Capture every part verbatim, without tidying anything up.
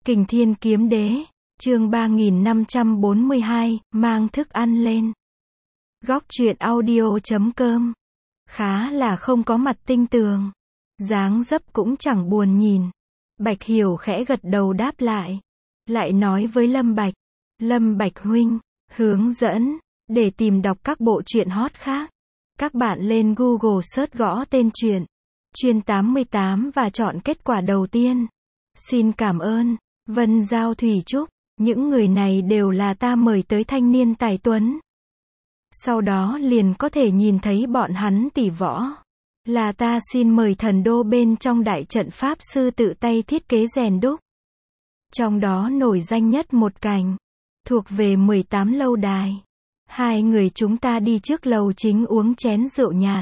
Kình Thiên Kiếm Đế, chương ba nghìn năm trăm bốn mươi hai, mang thức ăn lên. Góc truyện audio chấm com. Khá là không có mặt tinh tường. Dáng dấp cũng chẳng buồn nhìn. Bạch Hiểu khẽ gật đầu đáp lại. Lại nói với Lâm Bạch. Lâm Bạch huynh, hướng dẫn, để tìm đọc các bộ truyện hot khác. Các bạn lên Google search gõ tên truyện. Chuyên tám mươi tám và chọn kết quả đầu tiên. Xin cảm ơn. Vân Giao Thủy Trúc, những người này đều là ta mời tới thanh niên tài tuấn. Sau đó liền có thể nhìn thấy bọn hắn tỉ võ. Là ta xin mời thần đô bên trong đại trận pháp sư tự tay thiết kế rèn đúc. Trong đó nổi danh nhất một cảnh, thuộc về mười tám lâu đài. Hai người chúng ta đi trước lầu chính uống chén rượu nhạt.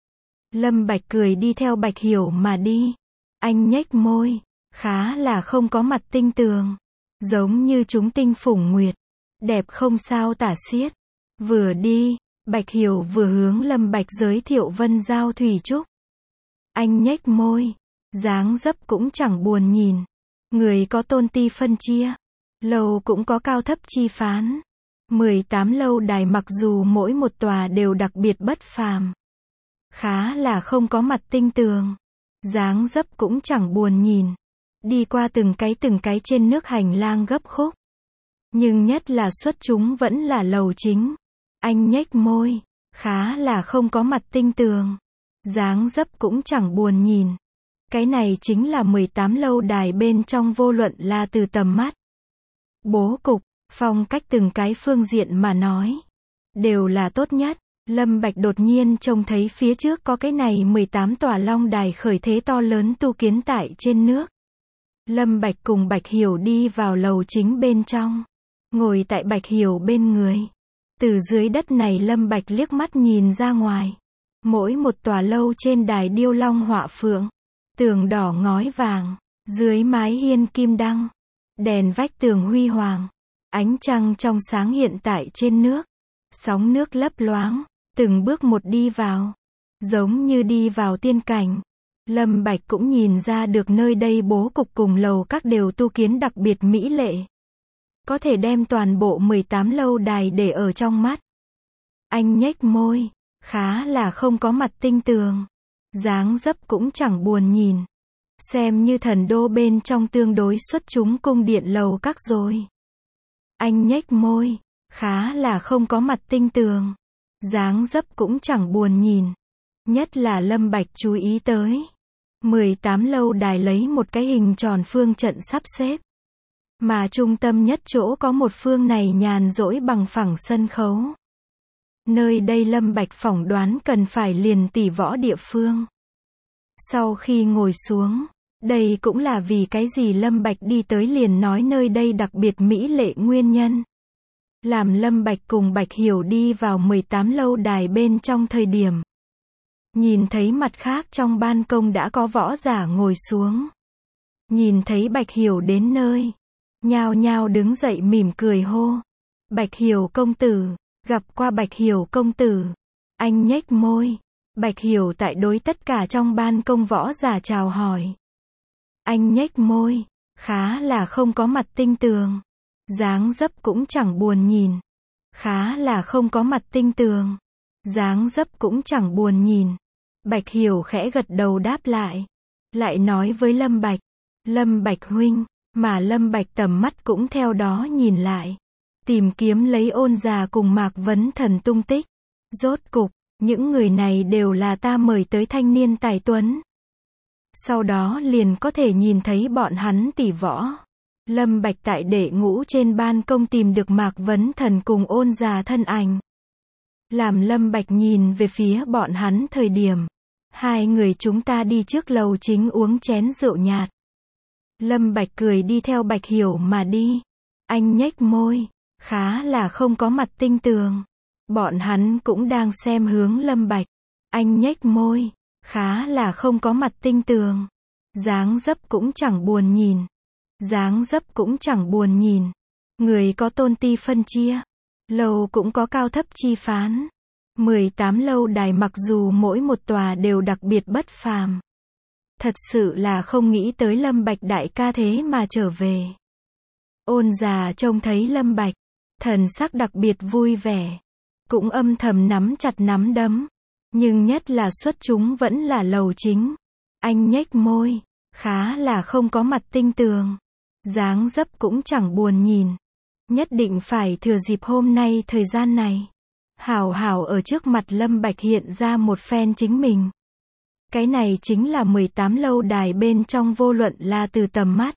Lâm Bạch cười đi theo Bạch Hiểu mà đi. Anh nhếch môi, khá là không có mặt tinh tường. Giống như chúng tinh phủng nguyệt. Đẹp không sao tả xiết. Vừa đi, Bạch Hiểu vừa hướng Lâm Bạch giới thiệu Vân Giao Thủy Trúc. Anh nhếch môi, dáng dấp cũng chẳng buồn nhìn. Người có tôn ti phân chia. Lầu cũng có cao thấp chi phán. mười tám lâu đài mặc dù mỗi một tòa đều đặc biệt bất phàm. Khá là không có mặt tinh tường. Dáng dấp cũng chẳng buồn nhìn. Đi qua từng cái từng cái trên nước hành lang gấp khúc. Nhưng nhất là xuất chúng vẫn là lầu chính. Anh nhếch môi, khá là không có mặt tinh tường. Dáng dấp cũng chẳng buồn nhìn. Cái này chính là mười tám lâu đài bên trong vô luận là từ tầm mắt, bố cục, phong cách từng cái phương diện mà nói. Đều là tốt nhất. Lâm Bạch đột nhiên trông thấy phía trước có cái này mười tám tòa long đài khởi thế to lớn tu kiến tại trên nước. Lâm Bạch cùng Bạch Hiểu đi vào lầu chính bên trong. Ngồi tại Bạch Hiểu bên người. Từ dưới đất này Lâm Bạch liếc mắt nhìn ra ngoài. Mỗi một tòa lâu trên đài điêu long họa phượng. Tường đỏ ngói vàng. Dưới mái hiên kim đăng. Đèn vách tường huy hoàng. Ánh trăng trong sáng hiện tại trên nước. Sóng nước lấp loáng. Từng bước một đi vào. Giống như đi vào tiên cảnh. Lâm Bạch cũng nhìn ra được nơi đây bố cục cùng lầu các đều tu kiến đặc biệt mỹ lệ. Có thể đem toàn bộ mười tám lâu đài để ở trong mắt. Anh nhếch môi, khá là không có mặt tinh tường. Dáng dấp cũng chẳng buồn nhìn. Xem như thần đô bên trong tương đối xuất chúng cung điện lầu các rồi. Anh nhếch môi, khá là không có mặt tinh tường. Dáng dấp cũng chẳng buồn nhìn. Nhất là Lâm Bạch chú ý tới. mười tám lâu đài lấy một cái hình tròn phương trận sắp xếp. Mà trung tâm nhất chỗ có một phương này nhàn rỗi bằng phẳng sân khấu. Nơi đây Lâm Bạch phỏng đoán cần phải liền tỉ võ địa phương. Sau khi ngồi xuống, đây cũng là vì cái gì Lâm Bạch đi tới liền nói nơi đây đặc biệt mỹ lệ nguyên nhân. Làm Lâm Bạch cùng Bạch Hiểu đi vào mười tám lâu đài bên trong thời điểm. Nhìn thấy mặt khác trong ban công đã có võ giả ngồi xuống. Nhìn thấy Bạch Hiểu đến nơi. Nhao nhao đứng dậy mỉm cười hô. Bạch Hiểu công tử. Gặp qua Bạch Hiểu công tử. Anh nhếch môi. Bạch Hiểu tại đối tất cả trong ban công võ giả chào hỏi. Anh nhếch môi. Khá là không có mặt tinh tường. Dáng dấp cũng chẳng buồn nhìn. Khá là không có mặt tinh tường. Dáng dấp cũng chẳng buồn nhìn. Bạch Hiểu khẽ gật đầu đáp lại. Lại nói với Lâm Bạch. Lâm Bạch huynh. Mà Lâm Bạch tầm mắt cũng theo đó nhìn lại. Tìm kiếm lấy Ôn Già cùng Mạc Vấn Thần tung tích. Rốt cục, những người này đều là ta mời tới thanh niên tài tuấn. Sau đó liền có thể nhìn thấy bọn hắn tỉ võ. Lâm Bạch tại đệ ngũ trên ban công tìm được Mạc Vấn Thần cùng Ôn Già thân ảnh. Làm Lâm Bạch nhìn về phía bọn hắn thời điểm. Hai người chúng ta đi trước lầu chính uống chén rượu nhạt. Lâm Bạch cười đi theo Bạch Hiểu mà đi. Anh nhếch môi, khá là không có mặt tinh tường. Bọn hắn cũng đang xem hướng Lâm Bạch. Anh nhếch môi, khá là không có mặt tinh tường. Dáng dấp cũng chẳng buồn nhìn. Dáng dấp cũng chẳng buồn nhìn. Người có tôn ti phân chia. Lầu cũng có cao thấp chi phán. mười tám lâu đài mặc dù mỗi một tòa đều đặc biệt bất phàm. Thật sự là không nghĩ tới Lâm Bạch đại ca thế mà trở về. Ôn già trông thấy Lâm Bạch, thần sắc đặc biệt vui vẻ, cũng âm thầm nắm chặt nắm đấm, nhưng nhất là xuất chúng vẫn là Lầu Chính. Anh nhếch môi, khá là không có mặt tinh tường, dáng dấp cũng chẳng buồn nhìn. Nhất định phải thừa dịp hôm nay thời gian này, hào hào ở trước mặt Lâm Bạch hiện ra một phen chính mình. Cái này chính là mười tám lâu đài bên trong vô luận là từ tầm mắt,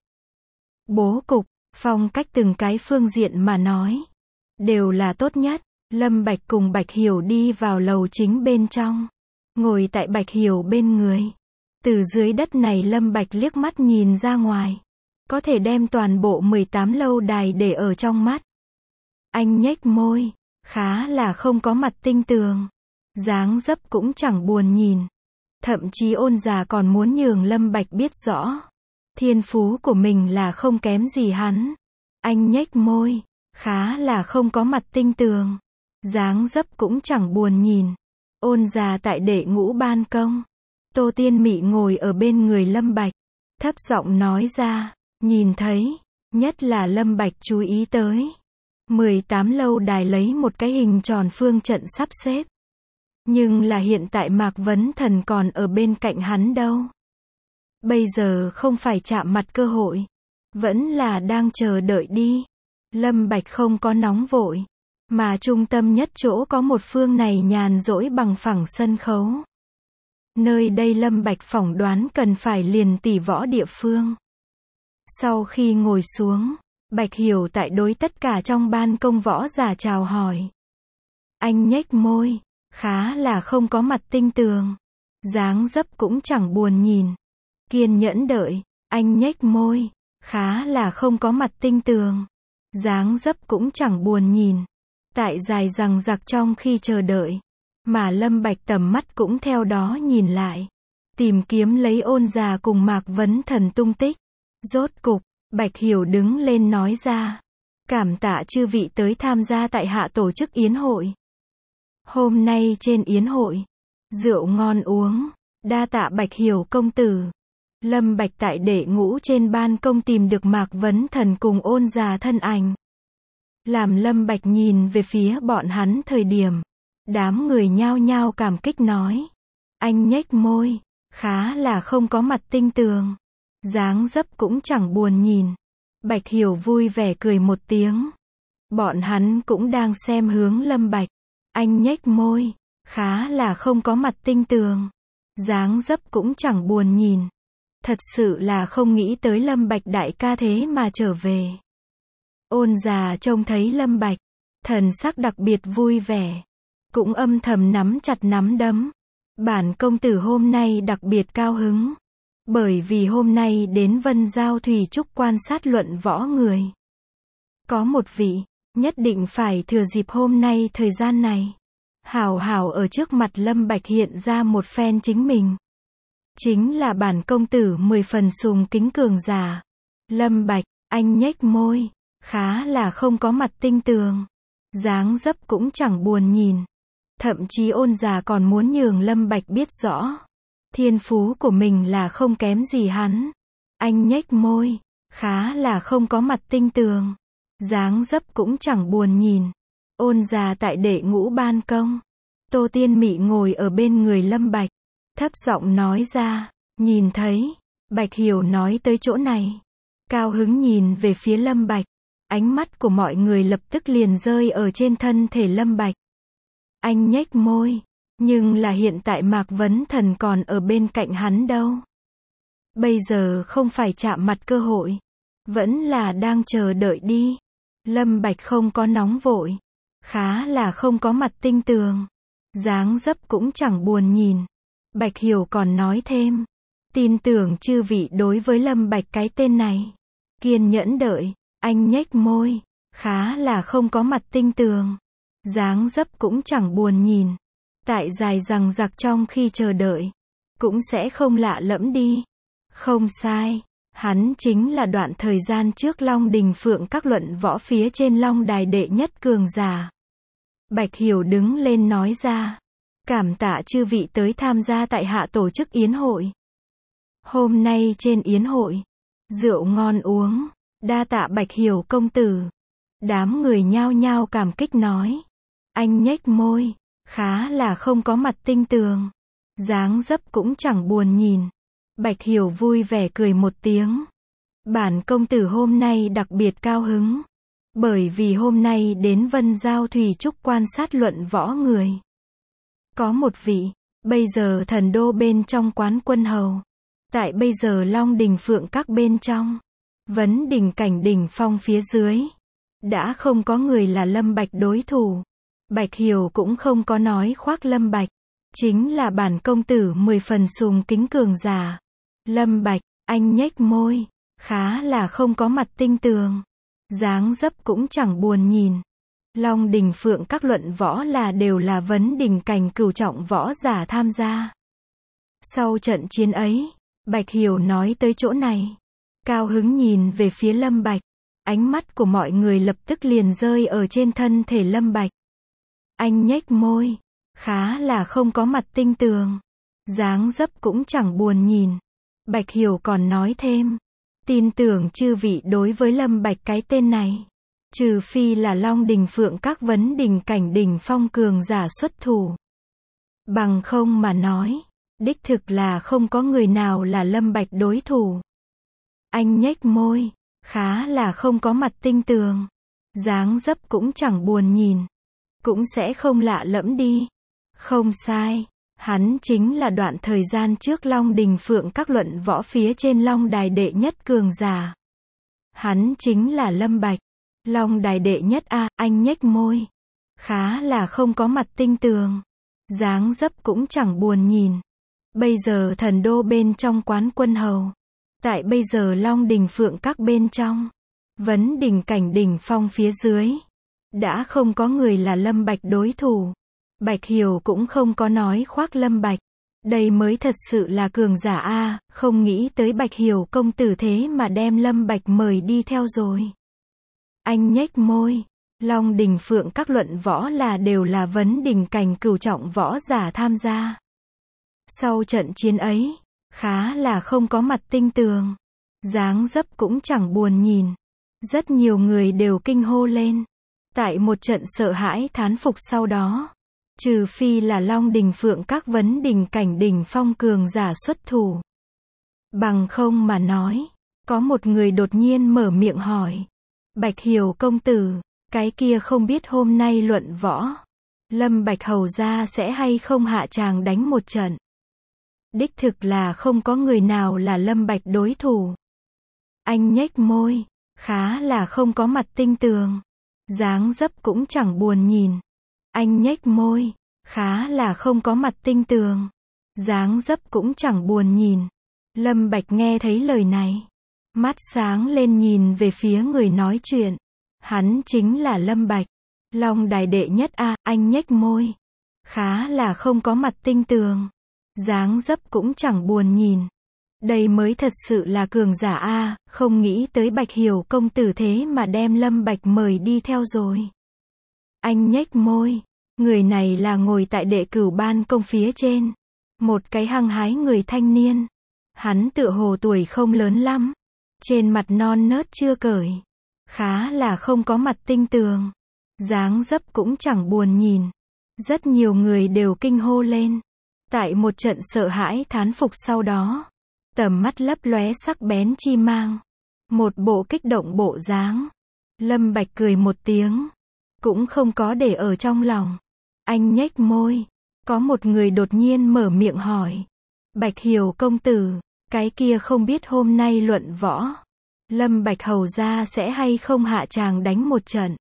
bố cục, phong cách từng cái phương diện mà nói, đều là tốt nhất. Lâm Bạch cùng Bạch Hiểu đi vào lầu chính bên trong, ngồi tại Bạch Hiểu bên người. Từ dưới đất này Lâm Bạch liếc mắt nhìn ra ngoài, có thể đem toàn bộ mười tám lâu đài để ở trong mắt. Anh nhếch môi, khá là không có mặt tinh tường, dáng dấp cũng chẳng buồn nhìn. Thậm chí Ôn già còn muốn nhường Lâm Bạch biết rõ, thiên phú của mình là không kém gì hắn. Anh nhếch môi, khá là không có mặt tinh tường, dáng dấp cũng chẳng buồn nhìn. Ôn già tại đệ ngũ ban công, Tô Tiên Mị ngồi ở bên người Lâm Bạch, thấp giọng nói ra, nhìn thấy, nhất là Lâm Bạch chú ý tới, mười tám lâu đài lấy một cái hình tròn phương trận sắp xếp. Nhưng là hiện tại Mạc Vấn Thần còn ở bên cạnh hắn đâu. Bây giờ không phải chạm mặt cơ hội, vẫn là đang chờ đợi đi. Lâm Bạch không có nóng vội, mà trung tâm nhất chỗ có một phương này nhàn rỗi bằng phẳng sân khấu. Nơi đây Lâm Bạch phỏng đoán cần phải liền tỷ võ địa phương. Sau khi ngồi xuống, Bạch Hiểu tại đối tất cả trong ban công võ giả chào hỏi. Anh nhếch môi, khá là không có mặt tinh tường, dáng dấp cũng chẳng buồn nhìn. Kiên nhẫn đợi, anh nhếch môi, khá là không có mặt tinh tường, dáng dấp cũng chẳng buồn nhìn. Tại dài rằng giặc trong khi chờ đợi, mà Lâm Bạch tầm mắt cũng theo đó nhìn lại, tìm kiếm lấy Ôn già cùng Mạc Vấn Thần tung tích. Rốt cục, Bạch Hiểu đứng lên nói ra, cảm tạ chư vị tới tham gia tại hạ tổ chức yến hội. Hôm nay trên yến hội, rượu ngon uống, đa tạ Bạch Hiểu công tử. Lâm Bạch tại đệ ngũ trên ban công tìm được Mạc Vấn Thần cùng Ôn già thân ảnh. Làm Lâm Bạch nhìn về phía bọn hắn thời điểm, đám người nhao nhao cảm kích nói. Anh nhếch môi, khá là không có mặt tinh tường, dáng dấp cũng chẳng buồn nhìn. Bạch Hiểu vui vẻ cười một tiếng. Bọn hắn cũng đang xem hướng Lâm Bạch. Anh nhếch môi, khá là không có mặt tinh tường, dáng dấp cũng chẳng buồn nhìn. Thật sự là không nghĩ tới Lâm Bạch đại ca thế mà trở về. Ôn già trông thấy Lâm Bạch, thần sắc đặc biệt vui vẻ, cũng âm thầm nắm chặt nắm đấm. Bản công tử hôm nay đặc biệt cao hứng, bởi vì hôm nay đến Vân Giao Thủy Trúc quan sát luận võ người. Có một vị, nhất định phải thừa dịp hôm nay thời gian này, hào hào ở trước mặt Lâm Bạch hiện ra một phen chính mình. Chính là bản công tử mười phần sùng kính cường giả. Lâm Bạch, anh nhếch môi, khá là không có mặt tinh tường, dáng dấp cũng chẳng buồn nhìn. Thậm chí Ôn già còn muốn nhường Lâm Bạch biết rõ, thiên phú của mình là không kém gì hắn. Anh nhếch môi, khá là không có mặt tinh tường, dáng dấp cũng chẳng buồn nhìn. Ôn già tại đệ ngũ ban công, Tô Tiên Mị ngồi ở bên người Lâm Bạch, thấp giọng nói ra, nhìn thấy. Bạch Hiểu nói tới chỗ này, cao hứng nhìn về phía Lâm Bạch, ánh mắt của mọi người lập tức liền rơi ở trên thân thể Lâm Bạch. Anh nhếch môi, nhưng là hiện tại Mạc Vấn Thần còn ở bên cạnh hắn đâu. Bây giờ không phải chạm mặt cơ hội, vẫn là đang chờ đợi đi. Lâm Bạch không có nóng vội, khá là không có mặt tinh tường, dáng dấp cũng chẳng buồn nhìn. Bạch Hiểu còn nói thêm, tin tưởng chư vị đối với Lâm Bạch cái tên này, kiên nhẫn đợi. Anh nhếch môi, khá là không có mặt tinh tường, dáng dấp cũng chẳng buồn nhìn. Tại dài rằng giặc trong khi chờ đợi, cũng sẽ không lạ lẫm đi. Không sai, hắn chính là đoạn thời gian trước Long Đình Phượng các luận võ phía trên Long Đài đệ nhất cường giả. Bạch Hiểu đứng lên nói ra, cảm tạ chư vị tới tham gia tại hạ tổ chức yến hội. Hôm nay trên yến hội, rượu ngon uống, Đa tạ Bạch Hiểu công tử. Đám người nhao nhao cảm kích nói. Anh nhếch môi, khá là không có mặt tinh tường. Dáng dấp cũng chẳng buồn nhìn. Bạch Hiểu vui vẻ cười một tiếng. Bản công tử hôm nay đặc biệt cao hứng. Bởi vì hôm nay đến Vân Giao Thủy Trúc quan sát luận võ người. Có một vị, bây giờ thần đô bên trong quán quân hầu. Tại bây giờ Long Đình Phượng các bên trong. Vấn đỉnh cảnh đỉnh phong phía dưới. Đã không có người là Lâm Bạch đối thủ. Bạch Hiểu cũng không có nói khoác Lâm Bạch. Chính là bản công tử mười phần sùng kính cường giả. Lâm Bạch, anh nhếch môi. Khá là không có mặt tinh tường. Dáng dấp cũng chẳng buồn nhìn. Long Đình Phượng các luận võ là đều là vấn đỉnh cảnh cửu trọng võ giả tham gia. Sau trận chiến ấy, Bạch Hiểu nói tới chỗ này. Cao hứng nhìn về phía Lâm Bạch. Ánh mắt của mọi người lập tức liền rơi ở trên thân thể Lâm Bạch. Anh nhếch môi. Khá là không có mặt tinh tường. Dáng dấp cũng chẳng buồn nhìn. Bạch Hiểu còn nói thêm. Tin tưởng chư vị đối với Lâm Bạch cái tên này. Trừ phi là Long Đình Phượng các vấn đỉnh cảnh đỉnh phong cường giả xuất thủ. Bằng không mà nói. Đích thực là không có người nào là Lâm Bạch đối thủ. Anh nhếch môi. Khá là không có mặt tinh tường. Dáng dấp cũng chẳng buồn nhìn. Cũng sẽ không lạ lẫm đi. Không sai. Hắn chính là đoạn thời gian trước Long Đình Phượng các luận võ phía trên Long Đài đệ nhất cường giả. Hắn chính là Lâm Bạch. Long Đài đệ nhất a, anh nhếch môi. Khá là không có mặt tinh tường. Dáng dấp cũng chẳng buồn nhìn. Bây giờ thần đô bên trong quán quân hầu. Tại bây giờ Long Đình Phượng các bên trong. Vấn đỉnh cảnh đỉnh phong phía dưới. Đã không có người là Lâm Bạch đối thủ. Bạch Hiểu cũng không có nói khoác Lâm Bạch. Đây mới thật sự là cường giả a, không nghĩ tới Bạch Hiểu công tử thế mà đem Lâm Bạch mời đi theo rồi. Anh nhếch môi. Long Đình Phượng các luận võ là đều là vấn đỉnh cảnh cửu trọng võ giả tham gia. Sau trận chiến ấy, khá là không có mặt tinh tường. Dáng dấp cũng chẳng buồn nhìn. Rất nhiều người đều kinh hô lên. Tại một trận sợ hãi thán phục sau đó. Trừ phi là Long Đình Phượng các vấn đỉnh cảnh đỉnh phong cường giả xuất thủ. Bằng không mà nói. Có một người đột nhiên mở miệng hỏi. Bạch Hiểu công tử. Cái kia không biết hôm nay luận võ. Lâm Bạch hầu gia sẽ hay không hạ tràng đánh một trận. Đích thực là không có người nào là Lâm Bạch đối thủ. Anh nhếch môi. Khá là không có mặt tinh tường. Dáng dấp cũng chẳng buồn nhìn. Anh nhếch môi. Khá là không có mặt tinh tường. Dáng dấp cũng chẳng buồn nhìn. Lâm Bạch nghe thấy lời này. Mắt sáng lên nhìn về phía người nói chuyện. Hắn chính là Lâm Bạch. Long Đài đệ nhất a, anh nhếch môi. Khá là không có mặt tinh tường. Dáng dấp cũng chẳng buồn nhìn. Đây mới thật sự là cường giả a, không nghĩ tới Bạch Hiểu công tử thế mà đem Lâm Bạch mời đi theo rồi. Anh nhếch môi. Người này là ngồi tại đệ cửu ban công phía trên. Một cái hăng hái người thanh niên. Hắn tựa hồ tuổi không lớn lắm. Trên mặt non nớt chưa cởi. Khá là không có mặt tinh tường. Dáng dấp cũng chẳng buồn nhìn. Rất nhiều người đều kinh hô lên. Tại một trận sợ hãi thán phục sau đó. Tầm mắt lấp lóe sắc bén chi mang. Một bộ kích động bộ dáng. Lâm Bạch cười một tiếng. Cũng không có để ở trong lòng. Anh nhếch môi. Có một người đột nhiên mở miệng hỏi. Bạch Hiểu công tử. Cái kia không biết hôm nay luận võ. Lâm Bạch hầu gia sẽ hay không hạ tràng đánh một trận.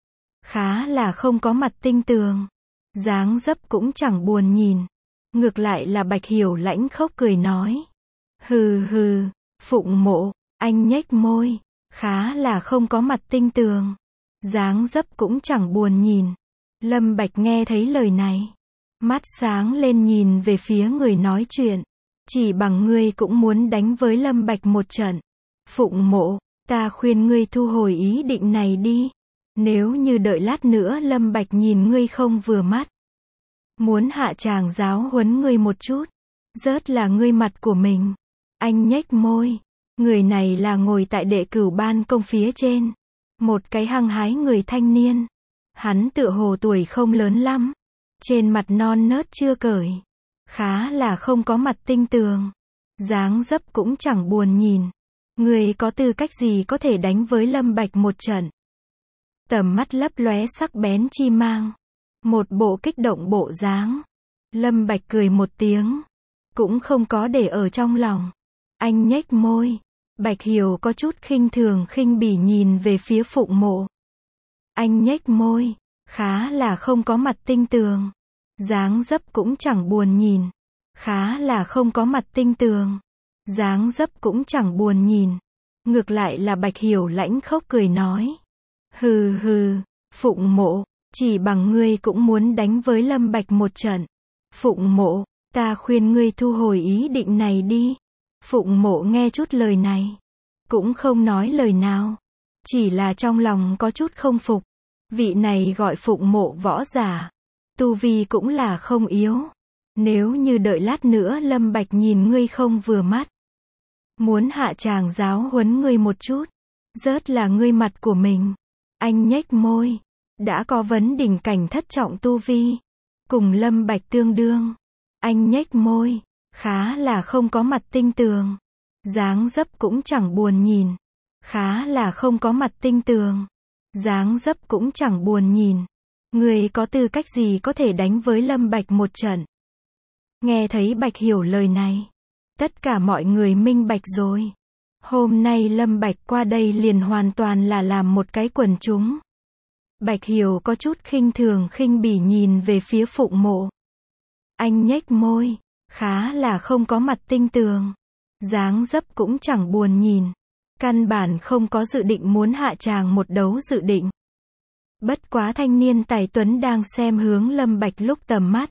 Khá là không có mặt tinh tường. Dáng dấp cũng chẳng buồn nhìn. Ngược lại là Bạch Hiểu lãnh khốc cười nói. Hừ hừ, Phụng Mộ, anh nhếch môi. Khá là không có mặt tinh tường. Dáng dấp cũng chẳng buồn nhìn. Lâm Bạch nghe thấy lời này. Mắt sáng lên nhìn về phía người nói chuyện. Chỉ bằng ngươi cũng muốn đánh với Lâm Bạch một trận. Phụng Mộ, ta khuyên ngươi thu hồi ý định này đi. Nếu như đợi lát nữa Lâm Bạch nhìn ngươi không vừa mắt. Muốn hạ tràng giáo huấn ngươi một chút. Rớt là ngươi mặt của mình. Anh nhếch môi. Người này là ngồi tại đệ cửu ban công phía trên. Một cái hăng hái người thanh niên. Hắn tựa hồ tuổi không lớn lắm. Trên mặt non nớt chưa cởi. Khá là không có mặt tinh tường. Dáng dấp cũng chẳng buồn nhìn. Người có tư cách gì có thể đánh với Lâm Bạch một trận. Tầm mắt lấp lóe sắc bén chi mang. Một bộ kích động bộ dáng. Lâm Bạch cười một tiếng. Cũng không có để ở trong lòng. Anh nhếch môi. Bạch Hiểu có chút khinh thường khinh bỉ nhìn về phía Phụng Mộ. Anh nhếch môi. Khá là không có mặt tinh tường. Dáng dấp cũng chẳng buồn nhìn. Khá là không có mặt tinh tường. Dáng dấp cũng chẳng buồn nhìn. Ngược lại là Bạch Hiểu lãnh khốc cười nói. Hừ hừ, Phụng Mộ, chỉ bằng ngươi cũng muốn đánh với Lâm Bạch một trận. Phụng Mộ, ta khuyên ngươi thu hồi ý định này đi. Phụng Mộ nghe chút lời này. Cũng không nói lời nào. Chỉ là trong lòng có chút không phục. Vị này gọi Phụng Mộ võ giả. Tu vi cũng là không yếu. Nếu như đợi lát nữa Lâm Bạch nhìn ngươi không vừa mắt. Muốn hạ tràng giáo huấn ngươi một chút. Rớt là ngươi mặt của mình. Anh nhếch môi. Đã có vấn đỉnh cảnh thất trọng tu vi. Cùng Lâm Bạch tương đương. Anh nhếch môi. Khá là không có mặt tinh tường. Dáng dấp cũng chẳng buồn nhìn. Khá là không có mặt tinh tường. Dáng dấp cũng chẳng buồn nhìn. Người có tư cách gì có thể đánh với Lâm Bạch một trận. Nghe thấy Bạch Hiểu lời này. Tất cả mọi người minh bạch rồi. Hôm nay Lâm Bạch qua đây liền hoàn toàn là làm một cái quần chúng. Bạch Hiểu có chút khinh thường khinh bỉ nhìn về phía Phụng Mộ. Anh nhếch môi. Khá là không có mặt tinh tường. Dáng dấp cũng chẳng buồn nhìn. Căn bản không có dự định muốn hạ tràng một đấu dự định. Bất quá thanh niên tài tuấn đang xem hướng Lâm Bạch lúc tầm mắt.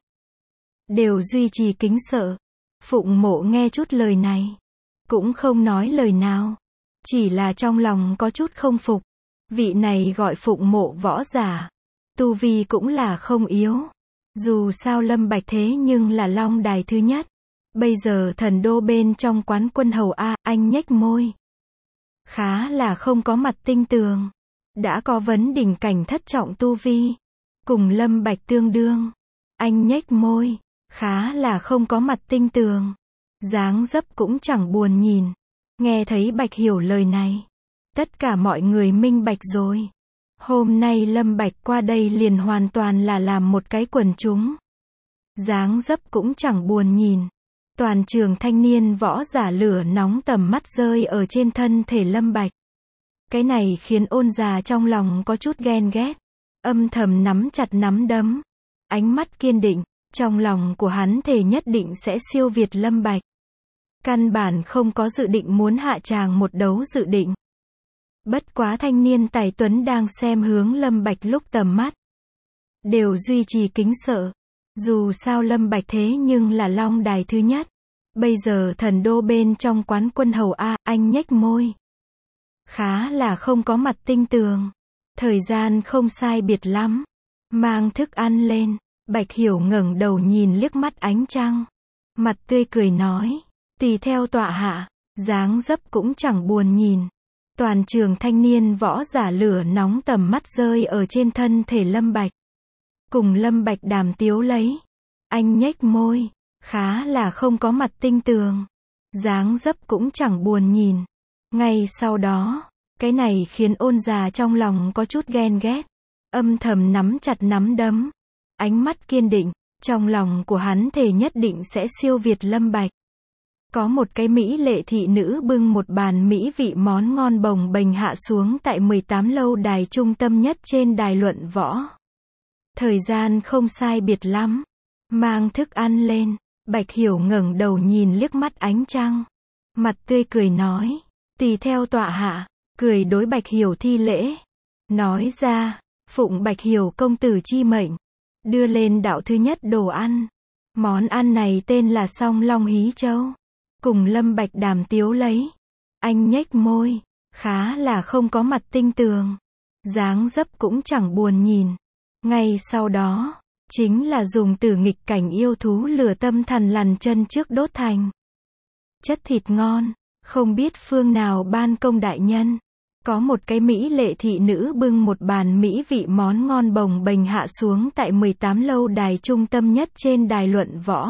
Đều duy trì kính sợ. Phụng Mộ nghe chút lời này. Cũng không nói lời nào. Chỉ là trong lòng có chút không phục. Vị này gọi Phụng Mộ võ giả. Tu vi cũng là không yếu. Dù sao Lâm Bạch thế nhưng là long đài thứ nhất. Bây giờ thần đô bên trong quán quân hầu A, anh nhếch môi. Khá là không có mặt tinh tường. Đã có vấn đỉnh cảnh thất trọng tu vi. Cùng Lâm Bạch tương đương. Anh nhếch môi. Khá là không có mặt tinh tường. Dáng dấp cũng chẳng buồn nhìn. Nghe thấy Bạch Hiểu lời này. Tất cả mọi người minh bạch rồi. Hôm nay Lâm Bạch qua đây liền hoàn toàn là làm một cái quần chúng. Dáng dấp cũng chẳng buồn nhìn. Toàn trường thanh niên võ giả lửa nóng tầm mắt rơi ở trên thân thể Lâm Bạch. Cái này khiến Ôn già trong lòng có chút ghen ghét. Âm thầm nắm chặt nắm đấm. Ánh mắt kiên định. Trong lòng của hắn thề nhất định sẽ siêu việt Lâm Bạch. Căn bản không có dự định muốn hạ tràng một đấu dự định. Bất quá thanh niên tài tuấn đang xem hướng Lâm Bạch lúc tầm mắt. Đều duy trì kính sợ. Dù sao Lâm Bạch thế nhưng là long đài thứ nhất. Bây giờ thần đô bên trong quán quân hầu A, anh nhếch môi. Khá là không có mặt tinh tường. Thời gian không sai biệt lắm. Mang thức ăn lên. Bạch Hiểu ngẩng đầu nhìn liếc mắt ánh trăng. Mặt tươi cười nói. Tùy theo tọa hạ. Dáng dấp cũng chẳng buồn nhìn. Toàn trường thanh niên võ giả lửa nóng tầm mắt rơi ở trên thân thể Lâm Bạch. Cùng Lâm Bạch đàm tiếu lấy. Anh nhếch môi. Khá là không có mặt tinh tường. Dáng dấp cũng chẳng buồn nhìn. Ngay sau đó. Cái này khiến Ôn già trong lòng có chút ghen ghét. Âm thầm nắm chặt nắm đấm. Ánh mắt kiên định. Trong lòng của hắn thề nhất định sẽ siêu việt Lâm Bạch. Có một cái mỹ lệ thị nữ bưng một bàn mỹ vị món ngon bồng bềnh hạ xuống tại mười tám lâu đài trung tâm nhất trên đài luận võ. Thời gian không sai biệt lắm. Mang thức ăn lên. Bạch Hiểu ngẩng đầu nhìn liếc mắt ánh trăng. Mặt tươi cười nói. Tùy theo tọa hạ. Cười đối Bạch Hiểu thi lễ. Nói ra. Phụng Bạch Hiểu công tử chi mệnh. Đưa lên đạo thứ nhất đồ ăn. Món ăn này tên là Song Long Hí Châu. Cùng Lâm Bạch đàm tiếu lấy. Anh nhếch môi. Khá là không có mặt tinh tường. Dáng dấp cũng chẳng buồn nhìn. Ngay sau đó. Chính là dùng từ nghịch cảnh yêu thú lửa tâm thần lằn chân trước đốt thành. Chất thịt ngon. Không biết phương nào ban công đại nhân. Có một cái mỹ lệ thị nữ bưng một bàn mỹ vị món ngon bồng bềnh hạ xuống tại mười tám lâu đài trung tâm nhất trên đài luận võ.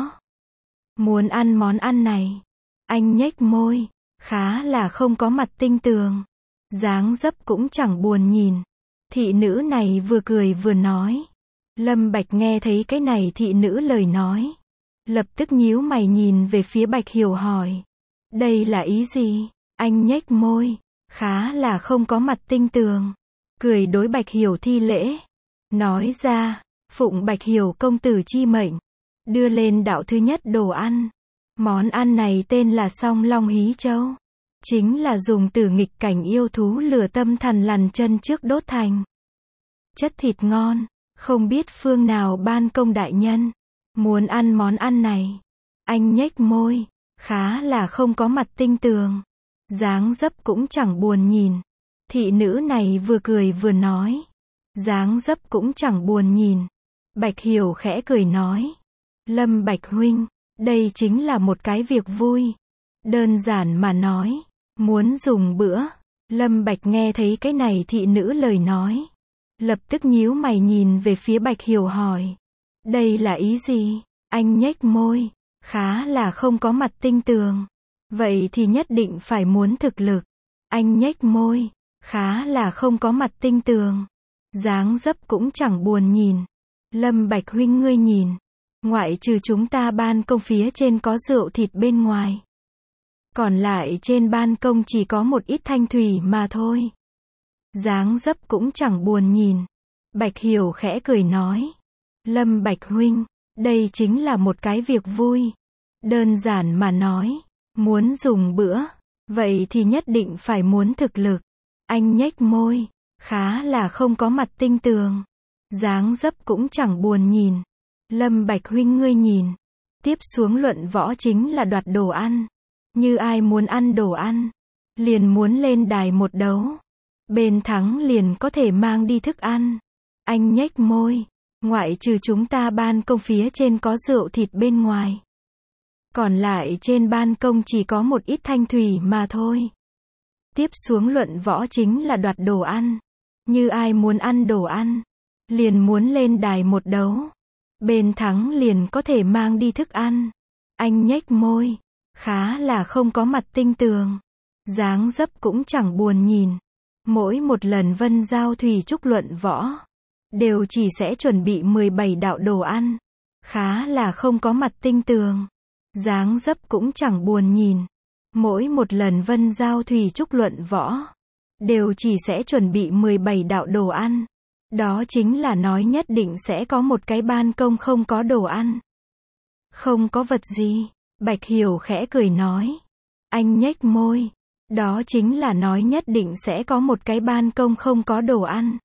Muốn ăn món ăn này. Anh nhếch môi, khá là không có mặt tinh tường. Dáng dấp cũng chẳng buồn nhìn. Thị nữ này vừa cười vừa nói. Lâm Bạch nghe thấy cái này thị nữ lời nói. Lập tức nhíu mày nhìn về phía Bạch Hiểu hỏi. Đây là ý gì? Anh nhếch môi, khá là không có mặt tinh tường. Cười đối Bạch Hiểu thi lễ. Nói ra, phụng Bạch Hiểu công tử chi mệnh. Đưa lên đạo thứ nhất đồ ăn. Món ăn này tên là song long hí châu. Chính là dùng từ nghịch cảnh yêu thú lửa tâm thần lằn chân trước đốt thành. Chất thịt ngon, không biết phương nào ban công đại nhân. Muốn ăn món ăn này. Anh nhếch môi, khá là không có mặt tinh tường. Dáng dấp cũng chẳng buồn nhìn. Thị nữ này vừa cười vừa nói. Dáng dấp cũng chẳng buồn nhìn. Bạch Hiểu khẽ cười nói. Lâm Bạch huynh, đây chính là một cái việc vui. Đơn giản mà nói. Muốn dùng bữa. Lâm Bạch nghe thấy cái này thị nữ lời nói. Lập tức nhíu mày nhìn về phía Bạch Hiểu hỏi. Đây là ý gì? Anh nhếch môi, khá là không có mặt tinh tường. Vậy thì nhất định phải muốn thực lực. Anh nhếch môi, khá là không có mặt tinh tường. Dáng dấp cũng chẳng buồn nhìn. Lâm Bạch huynh ngươi nhìn. Ngoại trừ chúng ta ban công phía trên có rượu thịt bên ngoài. Còn lại trên ban công chỉ có một ít thanh thủy mà thôi. Dáng dấp cũng chẳng buồn nhìn. Bạch Hiểu khẽ cười nói. Lâm Bạch huynh, đây chính là một cái việc vui. Đơn giản mà nói. Muốn dùng bữa. Vậy thì nhất định phải muốn thực lực. Anh nhếch môi. Khá là không có mặt tinh tường. Dáng dấp cũng chẳng buồn nhìn. Lâm Bạch huynh ngươi nhìn. Tiếp xuống luận võ chính là đoạt đồ ăn. Như ai muốn ăn đồ ăn. Liền muốn lên đài một đấu. Bên thắng liền có thể mang đi thức ăn. Anh nhếch môi. Ngoại trừ chúng ta ban công phía trên có rượu thịt bên ngoài. Còn lại trên ban công chỉ có một ít thanh thủy mà thôi. Tiếp xuống luận võ chính là đoạt đồ ăn. Như ai muốn ăn đồ ăn. Liền muốn lên đài một đấu. Bên thắng liền có thể mang đi thức ăn. Anh nhếch môi. Khá là không có mặt tinh tường. Dáng dấp cũng chẳng buồn nhìn. Mỗi một lần Vân Giao Thủy Trúc luận võ. Đều chỉ sẽ chuẩn bị mười bảy đạo đồ ăn. Khá là không có mặt tinh tường. Dáng dấp cũng chẳng buồn nhìn. Mỗi một lần Vân Giao Thủy Trúc luận võ. Đều chỉ sẽ chuẩn bị mười bảy đạo đồ ăn. Đó chính là nói nhất định sẽ có một cái ban công không có đồ ăn. Không có vật gì. Bạch Hiểu khẽ cười nói. Anh nhếch môi. Đó chính là nói nhất định sẽ có một cái ban công không có đồ ăn.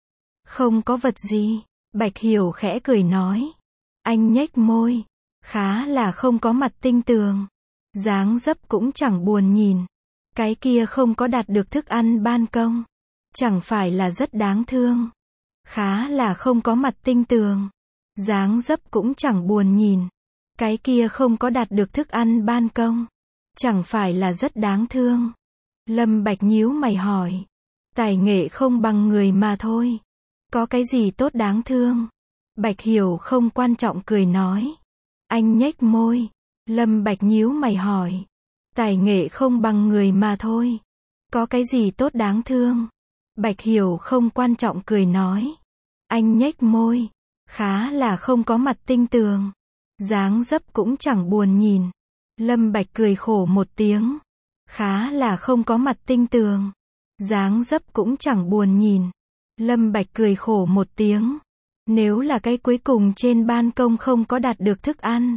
Không có vật gì. Bạch Hiểu khẽ cười nói. Anh nhếch môi. Khá là không có mặt tinh tường. Dáng dấp cũng chẳng buồn nhìn. Cái kia không có đạt được thức ăn ban công. Chẳng phải là rất đáng thương. Khá là không có mặt tinh tường. Dáng dấp cũng chẳng buồn nhìn. Cái kia không có đạt được thức ăn ban công. Chẳng phải là rất đáng thương. Lâm Bạch nhíu mày hỏi. Tài nghệ không bằng người mà thôi. Có cái gì tốt đáng thương? Bạch Hiểu không quan trọng cười nói. Anh nhếch môi. Lâm Bạch nhíu mày hỏi. Tài nghệ không bằng người mà thôi. Có cái gì tốt đáng thương? Bạch Hiểu không quan trọng cười nói. Anh nhếch môi. Khá là không có mặt tinh tường. Dáng dấp cũng chẳng buồn nhìn. Lâm Bạch cười khổ một tiếng. Khá là không có mặt tinh tường. Dáng dấp cũng chẳng buồn nhìn. Lâm Bạch cười khổ một tiếng. Nếu là cái cuối cùng trên ban công không có đạt được thức ăn.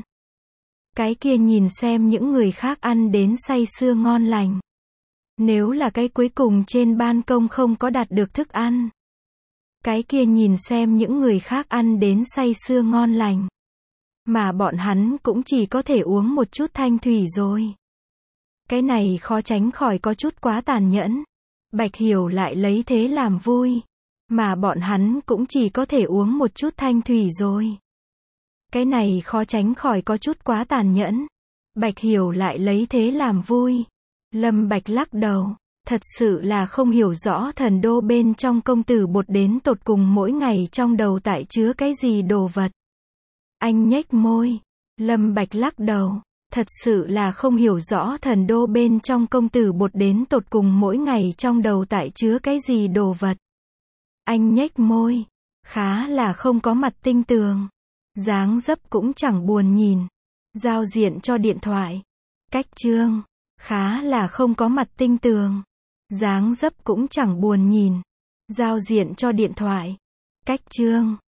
Cái kia nhìn xem những người khác ăn đến say sưa ngon lành. Nếu là cái cuối cùng trên ban công không có đạt được thức ăn. Cái kia nhìn xem những người khác ăn đến say sưa ngon lành. Mà bọn hắn cũng chỉ có thể uống một chút thanh thủy rồi. Cái này khó tránh khỏi có chút quá tàn nhẫn. Bạch Hiểu lại lấy thế làm vui. Mà bọn hắn cũng chỉ có thể uống một chút thanh thủy rồi. Cái này khó tránh khỏi có chút quá tàn nhẫn. Bạch Hiểu lại lấy thế làm vui. Lâm Bạch lắc đầu. Thật sự là không hiểu rõ thần đô bên trong công tử bột đến tột cùng mỗi ngày trong đầu tại chứa cái gì đồ vật. Anh nhếch môi. Lâm Bạch lắc đầu. Thật sự là không hiểu rõ thần đô bên trong công tử bột đến tột cùng mỗi ngày trong đầu tại chứa cái gì đồ vật. Anh nhếch môi. Khá là không có mặt tinh tường. Dáng dấp cũng chẳng buồn nhìn. Giao diện cho điện thoại. Cách chương. Khá là không có mặt tinh tường. Dáng dấp cũng chẳng buồn nhìn. Giao diện cho điện thoại. Cách chương.